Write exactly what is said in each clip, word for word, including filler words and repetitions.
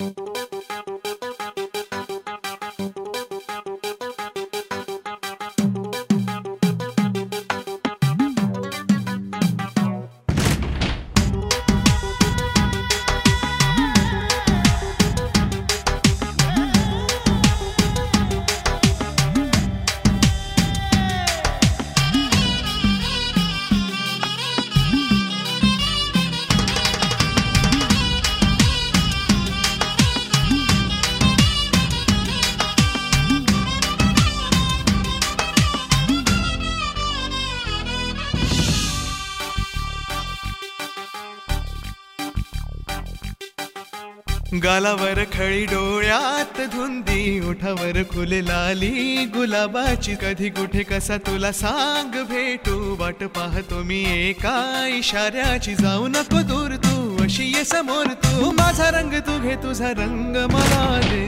गालावर खळी डोळ्यात धुंदी ओठावर फुललाली गुलाबाची कधी कुठे कसा तुला सांग भेटू वाट पाहतो मी एका इशाऱ्याची जाऊ नको दूर तू अशी ये समोर तू माझा रंग तू घे तुझा रंग मला दे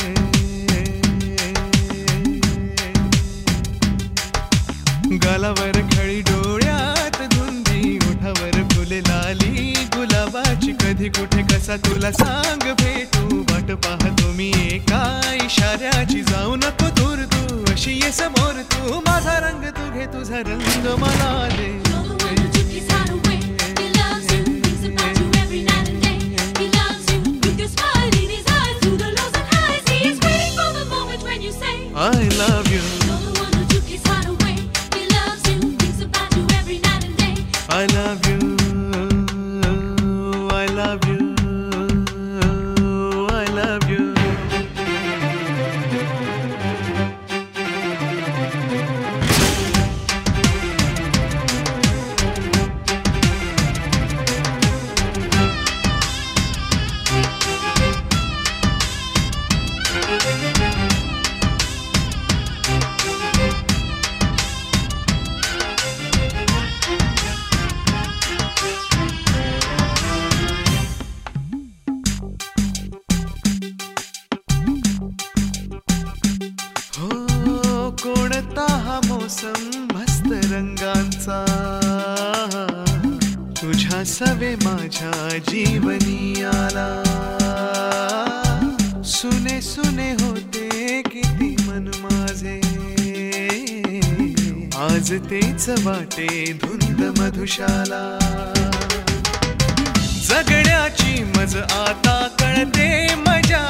गालावर खळी डोळ्यात धुंदी ओठावर फुललाली गुलाबाची कधी कुठे कसा तुला सांग भेटू वाट पाहतो मी एका इशाऱ्याची जाऊ नको दूर तू अशी ये समोर तू माझा रंग तू घे तुझा रंग मला दे I love you I love you I love you I love you कोणता हा मोसम मस्त रंगांचा तुझ्या सवे माझ्या जीवनी आला सुने सुने होते किती मन माझे आज तेच वाटे धुंद मधुशाला जगण्याची मज आता कळते मजा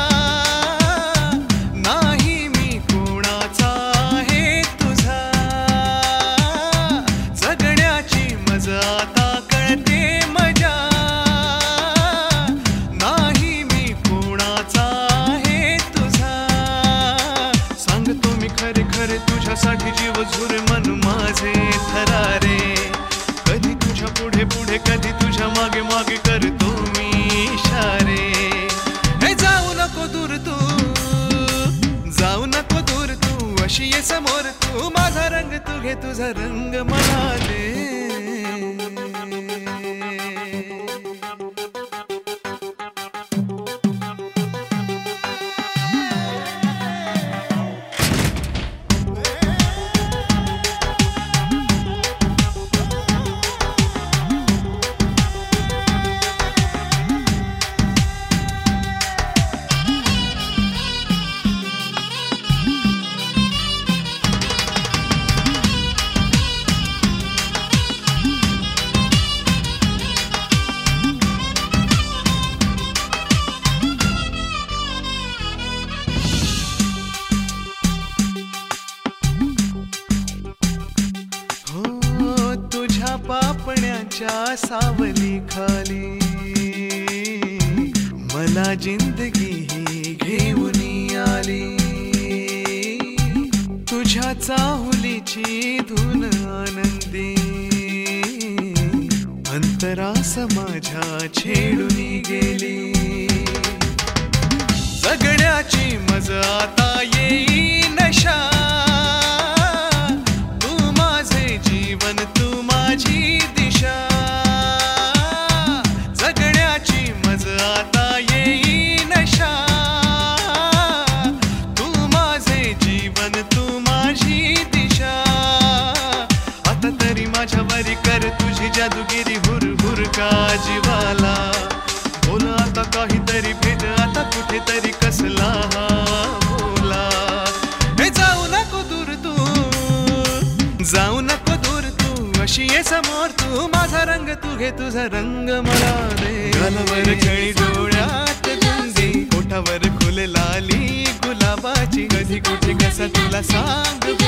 तुझ्यासाठी जीव झुरे मन माझे थरारे कधी तुझ्या पुढे पुढे कधी तुझ्या मागे मागे करतो मी इशारे हे जाऊ नको दूर तू जाऊ नको दूर तू अशी ये समोर तू माझा रंग तू घे तुझा रंग मला दे पापण्याच्या सावली खाली मला जिंदगी ही घेऊन आली तुझ्या चाहुलीची धून आनंदी अंतरास माझ्या छेडून गेली जगण्याची मज आता येई नशा तू माझे जीवन तू माझी दिशा जगण्याची मज आता येई नशा तू माझे जीवन तू माझी दिशा आता तरी माझ्यावरी कर तुझी जादूगिरी हुर हुर का जीवाला बोल आता काहीतरी भेट आता कुठेतरी कसला हा बोला. हे जाऊ नको दूर तू, जाऊ नको दूर तू, अशी ये समोर तू. माझा रंग तू घे तुझा रंग मला दे. गालावर खळी डोळ्यात गुंगी, ओठावर फुले लाली गुलाबाची. कधी कुठे कसा तुला सांग